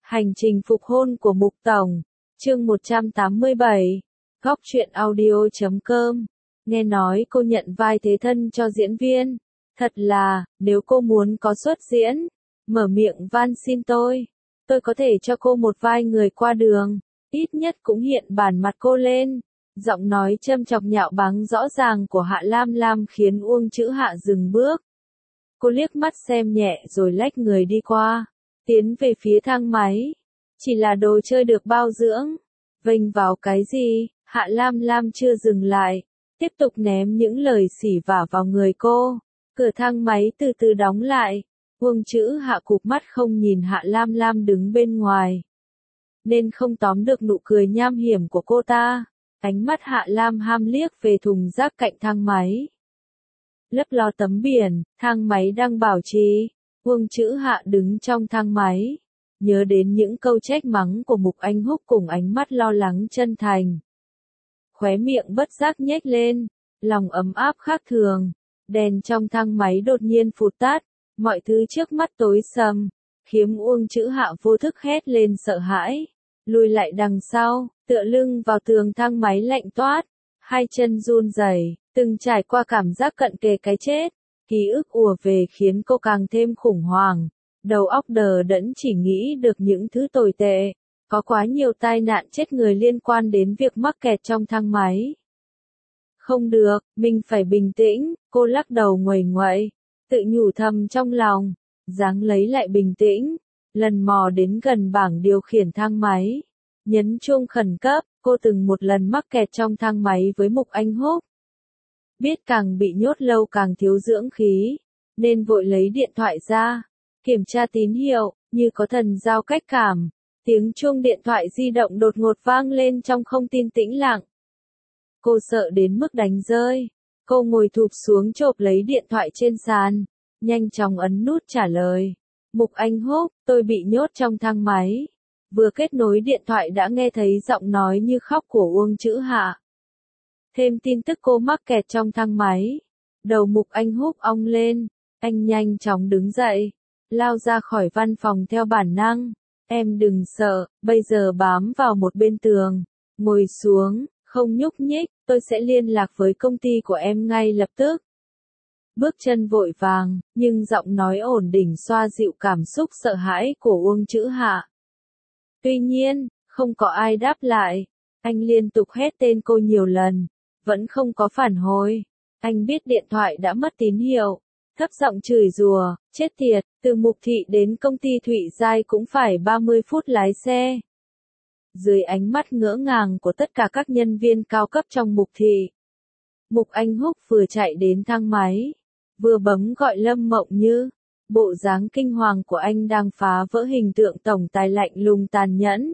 Hành trình phục hôn của Mục Tổng, chương 187, Góc truyện audio.com. Nghe nói cô nhận vai thế thân cho diễn viên. Thật là, nếu cô muốn có xuất diễn, mở miệng van xin tôi có thể cho cô một vai người qua đường, ít nhất cũng hiện bản mặt cô lên. Giọng nói châm chọc nhạo báng rõ ràng của Hạ Lam Lam khiến Uông Chữ Hạ dừng bước. Cô liếc mắt xem nhẹ rồi lách người đi qua, tiến về phía thang máy. Chỉ là đồ chơi được bao dưỡng, vênh vào cái gì? Hạ Lam Lam chưa dừng lại, tiếp tục ném những lời xỉ vả vào người cô. Cửa thang máy từ từ đóng lại. Uông Chữ Hạ cụp mắt không nhìn Hạ Lam Lam đứng bên ngoài, nên không tóm được nụ cười nham hiểm của cô ta. Ánh mắt Hạ Lam ham liếc về thùng rác cạnh thang máy. Lấp ló tấm biển, thang máy đang bảo trì. Uông Chữ Hạ đứng trong thang máy, nhớ đến những câu trách mắng của Mục Anh Húc cùng ánh mắt lo lắng chân thành. Khóe miệng bất giác nhếch lên, lòng ấm áp khác thường. Đèn trong thang máy đột nhiên phụt tắt, mọi thứ trước mắt tối sầm, khiến Uông Chữ Hạ vô thức hét lên sợ hãi, lùi lại đằng sau, tựa lưng vào tường thang máy lạnh toát, hai chân run rẩy, từng trải qua cảm giác cận kề cái chết. Ký ức ùa về khiến cô càng thêm khủng hoảng, đầu óc đờ đẫn chỉ nghĩ được những thứ tồi tệ. Có quá nhiều tai nạn chết người liên quan đến việc mắc kẹt trong thang máy. Không được, mình phải bình tĩnh, cô lắc đầu nguầy nguậy, tự nhủ thầm trong lòng, ráng lấy lại bình tĩnh. Lần mò đến gần bảng điều khiển thang máy, nhấn chuông khẩn cấp. Cô từng một lần mắc kẹt trong thang máy với Mục Anh Húc. Biết càng bị nhốt lâu càng thiếu dưỡng khí, nên vội lấy điện thoại ra, kiểm tra tín hiệu, như có thần giao cách cảm. Tiếng chuông điện thoại di động đột ngột vang lên trong không tin tĩnh lặng. Cô sợ đến mức đánh rơi. Cô ngồi thụp xuống chộp lấy điện thoại trên sàn, nhanh chóng ấn nút trả lời. Mục Anh Húc, tôi bị nhốt trong thang máy. Vừa kết nối điện thoại đã nghe thấy giọng nói như khóc của Uông Chữ Hạ. Thêm tin tức cô mắc kẹt trong thang máy. Đầu Mục Anh Húc ong lên, anh nhanh chóng đứng dậy, lao ra khỏi văn phòng theo bản năng. Em đừng sợ, bây giờ bám vào một bên tường, ngồi xuống, không nhúc nhích, tôi sẽ liên lạc với công ty của em ngay lập tức. Bước chân vội vàng, nhưng giọng nói ổn định xoa dịu cảm xúc sợ hãi của Uông Chữ Hạ. Tuy nhiên, không có ai đáp lại. Anh liên tục hét tên cô nhiều lần, vẫn không có phản hồi. Anh biết điện thoại đã mất tín hiệu, thấp giọng chửi rủa, chết tiệt, từ Mục Thị đến công ty Thụy Giai cũng phải 30 phút lái xe. Dưới ánh mắt ngỡ ngàng của tất cả các nhân viên cao cấp trong Mục Thị, Mục Anh Húc vừa chạy đến thang máy, vừa bấm gọi Lâm Mộng Như. Bộ dáng kinh hoàng của anh đang phá vỡ hình tượng tổng tài lạnh lùng tàn nhẫn.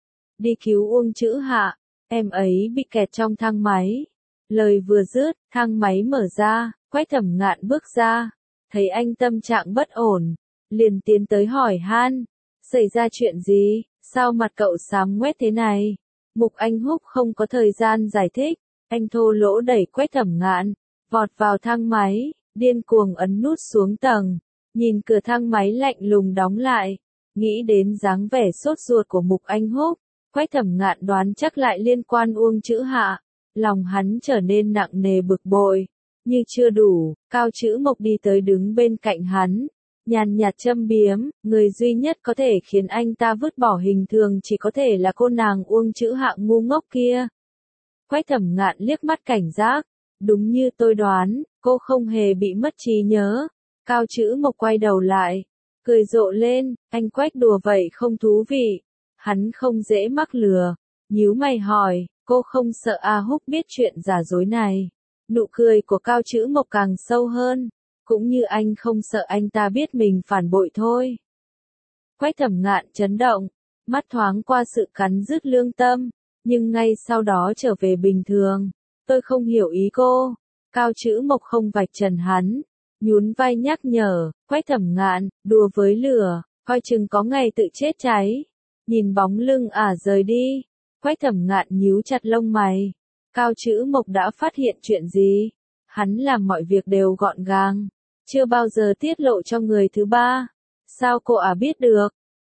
Đi cứu Uông Chữ Hạ, em ấy bị kẹt trong thang máy. Lời vừa dứt, thang máy mở ra, Quách Thẩm Ngạn bước ra, thấy anh tâm trạng bất ổn, liền tiến tới hỏi han, xảy ra chuyện gì, sao mặt cậu xám ngoét thế này? Mục Anh Húc không có thời gian giải thích, anh thô lỗ đẩy Quách Thẩm Ngạn, vọt vào thang máy, điên cuồng ấn nút xuống tầng, nhìn cửa thang máy lạnh lùng đóng lại, nghĩ đến dáng vẻ sốt ruột của Mục Anh Húc, Quách Thẩm Ngạn đoán chắc lại liên quan Uông Chữ Hạ. Lòng hắn trở nên nặng nề bực bội. Như chưa đủ, Cao Chữ Mộc đi tới đứng bên cạnh hắn, nhàn nhạt châm biếm, người duy nhất có thể khiến anh ta vứt bỏ hình thường chỉ có thể là cô nàng Uông Chữ Hạ ngu ngốc kia. Quách Thẩm Ngạn liếc mắt cảnh giác, đúng như tôi đoán, cô không hề bị mất trí nhớ. Cao Chữ Mộc quay đầu lại, cười rộ lên, anh Quách đùa vậy không thú vị. Hắn không dễ mắc lừa, nhíu mày hỏi, cô không sợ A Húc biết chuyện giả dối này? Nụ cười của Cao Chữ Mộc càng sâu hơn, cũng như anh không sợ anh ta biết mình phản bội thôi. Quách Thẩm Ngạn chấn động, mắt thoáng qua sự cắn rứt lương tâm, nhưng ngay sau đó trở về bình thường. Tôi không hiểu ý cô. Cao Chữ Mộc không vạch trần hắn, nhún vai nhắc nhở, Quách Thẩm Ngạn, đùa với lửa, coi chừng có ngày tự chết cháy. Nhìn bóng lưng rời đi, Quách Thẩm Ngạn nhíu chặt lông mày. Cao Chữ Mộc đã phát hiện chuyện gì? Hắn làm mọi việc đều gọn gàng, chưa bao giờ tiết lộ cho người thứ ba. Sao cô biết được?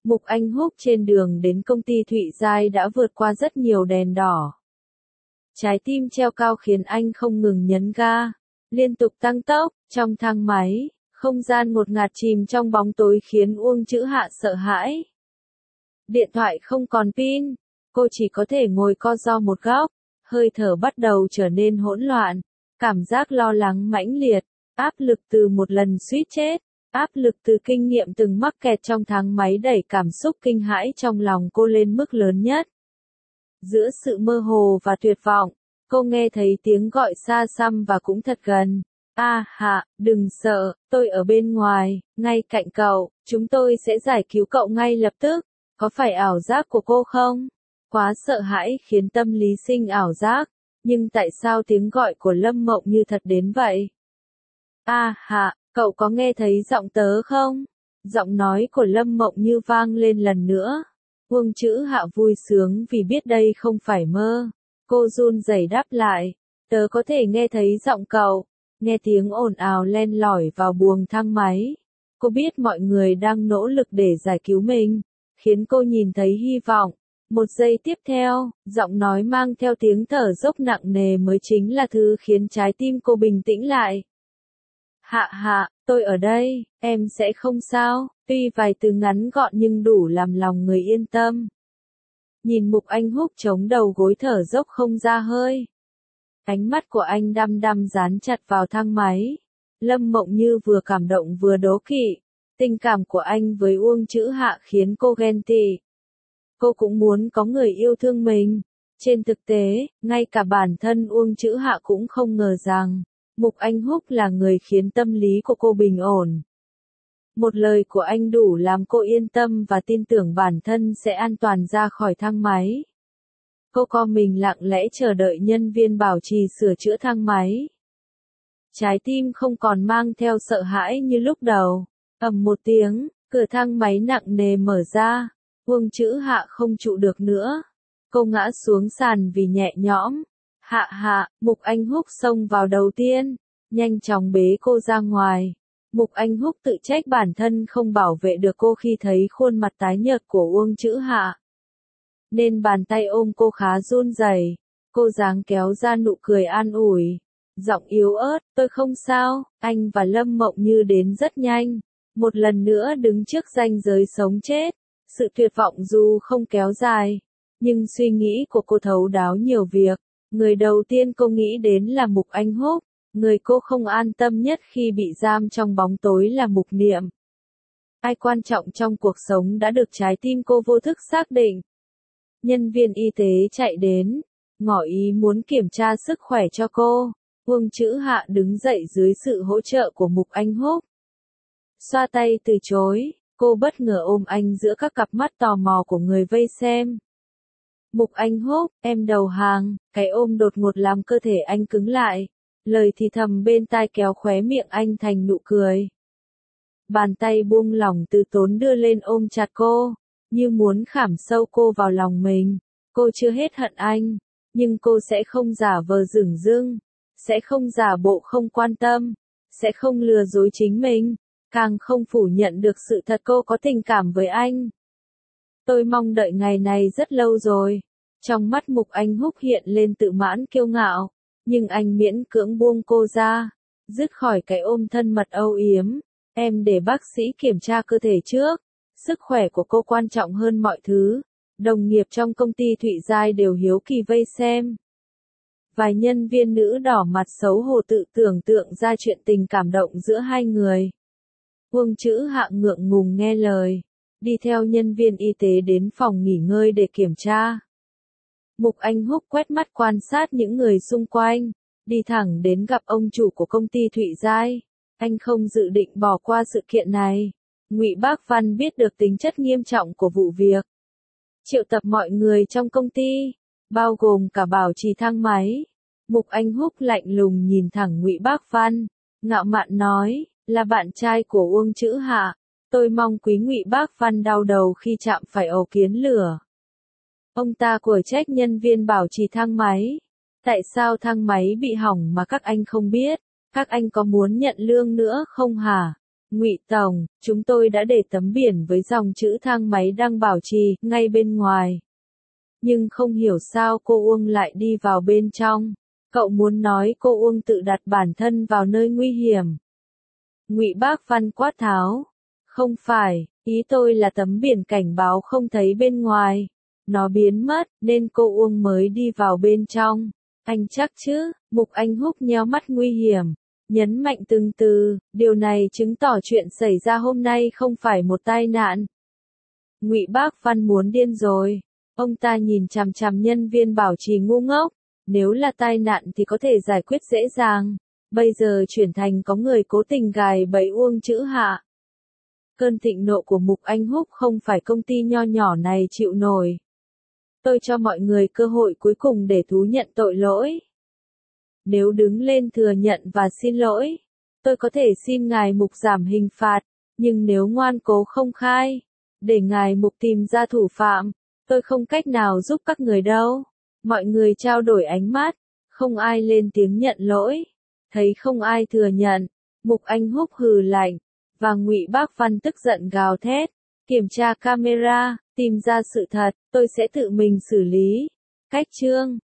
Mục Anh Húc trên đường đến công ty Thụy Giai đã vượt qua rất nhiều đèn đỏ. Trái tim treo cao khiến anh không ngừng nhấn ga, liên tục tăng tốc, trong thang máy, không gian ngột ngạt chìm trong bóng tối khiến Uông Chữ Hạ sợ hãi. Điện thoại không còn pin, cô chỉ có thể ngồi co ro một góc, hơi thở bắt đầu trở nên hỗn loạn, cảm giác lo lắng mãnh liệt, áp lực từ một lần suýt chết, áp lực từ kinh nghiệm từng mắc kẹt trong thang máy đẩy cảm xúc kinh hãi trong lòng cô lên mức lớn nhất. Giữa sự mơ hồ và tuyệt vọng, cô nghe thấy tiếng gọi xa xăm và cũng thật gần. A Hạ, đừng sợ, tôi ở bên ngoài, ngay cạnh cậu, chúng tôi sẽ giải cứu cậu ngay lập tức. Có phải ảo giác của cô không? Quá sợ hãi khiến tâm lý sinh ảo giác, nhưng tại sao tiếng gọi của Lâm Mộng Như thật đến vậy? A Hạ, cậu có nghe thấy giọng tớ không? Giọng nói của Lâm Mộng Như vang lên lần nữa. Uông Chữ Hạ vui sướng vì biết đây không phải mơ. Cô run rẩy đáp lại, tớ có thể nghe thấy giọng cậu. Nghe tiếng ồn ào len lỏi vào buồng thang máy. Cô biết mọi người đang nỗ lực để giải cứu mình, khiến cô nhìn thấy hy vọng. Một giây tiếp theo, giọng nói mang theo tiếng thở dốc nặng nề mới chính là thứ khiến trái tim cô bình tĩnh lại. Hạ Hạ, tôi ở đây, em sẽ không sao, tuy vài từ ngắn gọn nhưng đủ làm lòng người yên tâm. Nhìn Mục Anh Húc chống đầu gối thở dốc không ra hơi. Ánh mắt của anh đăm đăm dán chặt vào thang máy. Lâm Mộng Như vừa cảm động vừa đố kỵ. Tình cảm của anh với Uông Chữ Hạ khiến cô ghen tị. Cô cũng muốn có người yêu thương mình. Trên thực tế, ngay cả bản thân Uông Chữ Hạ cũng không ngờ rằng, Mục Anh Húc là người khiến tâm lý của cô bình ổn. Một lời của anh đủ làm cô yên tâm và tin tưởng bản thân sẽ an toàn ra khỏi thang máy. Cô co mình lặng lẽ chờ đợi nhân viên bảo trì sửa chữa thang máy. Trái tim không còn mang theo sợ hãi như lúc đầu. Ầm một tiếng, cửa thang máy nặng nề mở ra. Uông Chữ Hạ không trụ được nữa. Cô ngã xuống sàn vì nhẹ nhõm. Hạ Hạ, Mục Anh Húc xông vào đầu tiên, nhanh chóng bế cô ra ngoài. Mục Anh Húc tự trách bản thân không bảo vệ được cô khi thấy khuôn mặt tái nhợt của Uông Chữ Hạ. Nên bàn tay ôm cô khá run rẩy. Cô dáng kéo ra nụ cười an ủi. Giọng yếu ớt, tôi không sao, anh và Lâm Mộng Như đến rất nhanh. Một lần nữa đứng trước ranh giới sống chết. Sự tuyệt vọng dù không kéo dài, nhưng suy nghĩ của cô thấu đáo nhiều việc. Người đầu tiên cô nghĩ đến là Mục Anh Húc. Người cô không an tâm nhất khi bị giam trong bóng tối là Mục Niệm. Ai quan trọng trong cuộc sống đã được trái tim cô vô thức xác định. Nhân viên y tế chạy đến, ngỏ ý muốn kiểm tra sức khỏe cho cô. Uông Chữ Hạ đứng dậy dưới sự hỗ trợ của Mục Anh Húc. Xoa tay từ chối, cô bất ngờ ôm anh giữa các cặp mắt tò mò của người vây xem. Mục Anh Húc, em đầu hàng, cái ôm đột ngột làm cơ thể anh cứng lại. Lời thì thầm bên tai kéo khóe miệng anh thành nụ cười. Bàn tay buông lỏng từ tốn đưa lên ôm chặt cô, như muốn khảm sâu cô vào lòng mình. Cô chưa hết hận anh, nhưng cô sẽ không giả vờ dửng dưng, sẽ không giả bộ không quan tâm, sẽ không lừa dối chính mình, càng không phủ nhận được sự thật cô có tình cảm với anh. Tôi mong đợi ngày này rất lâu rồi. Trong mắt Mục Anh Húc hiện lên tự mãn kiêu ngạo, nhưng anh miễn cưỡng buông cô ra, dứt khỏi cái ôm thân mật âu yếm. Em để bác sĩ kiểm tra cơ thể trước, sức khỏe của cô quan trọng hơn mọi thứ. Đồng nghiệp trong công ty Thụy Giai đều hiếu kỳ vây xem. Vài nhân viên nữ đỏ mặt xấu hổ tự tưởng tượng ra chuyện tình cảm động giữa hai người. Uông Chữ Hạ ngượng ngùng nghe lời, đi theo nhân viên y tế đến phòng nghỉ ngơi để kiểm tra. Mục Anh Húc quét mắt quan sát những người xung quanh, đi thẳng đến gặp ông chủ của công ty Thụy Giai. Anh không dự định bỏ qua sự kiện này. Ngụy Bác Văn biết được tính chất nghiêm trọng của vụ việc. Triệu tập mọi người trong công ty, bao gồm cả bảo trì thang máy. Mục Anh Húc lạnh lùng nhìn thẳng Ngụy Bác Văn, ngạo mạn nói, là bạn trai của Uông Chữ Hạ. Tôi mong quý Ngụy Bác Văn đau đầu khi chạm phải ổ kiến lửa. Ông ta của trách nhân viên bảo trì thang máy. Tại sao thang máy bị hỏng mà các anh không biết? Các anh có muốn nhận lương nữa không hả? Ngụy Tổng, chúng tôi đã để tấm biển với dòng chữ thang máy đang bảo trì ngay bên ngoài. Nhưng không hiểu sao cô Uông lại đi vào bên trong. Cậu muốn nói cô Uông tự đặt bản thân vào nơi nguy hiểm. Ngụy Bác Văn quát tháo. Không phải, ý tôi là tấm biển cảnh báo không thấy bên ngoài. Nó biến mất, nên cô Uông mới đi vào bên trong. Anh chắc chứ? Mục Anh Húc nheo mắt nguy hiểm. Nhấn mạnh từng từ, điều này chứng tỏ chuyện xảy ra hôm nay không phải một tai nạn. Ngụy Bác Văn muốn điên rồi. Ông ta nhìn chằm chằm nhân viên bảo trì ngu ngốc. Nếu là tai nạn thì có thể giải quyết dễ dàng. Bây giờ chuyển thành có người cố tình gài bẫy Uông Chữ Hạ. Cơn thịnh nộ của Mục Anh Húc không phải công ty nho nhỏ này chịu nổi. Tôi cho mọi người cơ hội cuối cùng để thú nhận tội lỗi. Nếu đứng lên thừa nhận và xin lỗi, tôi có thể xin ngài Mục giảm hình phạt, nhưng nếu ngoan cố không khai, để ngài Mục tìm ra thủ phạm, tôi không cách nào giúp các người đâu. Mọi người trao đổi ánh mắt, không ai lên tiếng nhận lỗi, thấy không ai thừa nhận, Mục Anh Húc hừ lạnh, và Ngụy Bác Văn tức giận gào thét, kiểm tra camera, tìm ra sự thật, tôi sẽ tự mình xử lý. Cách chương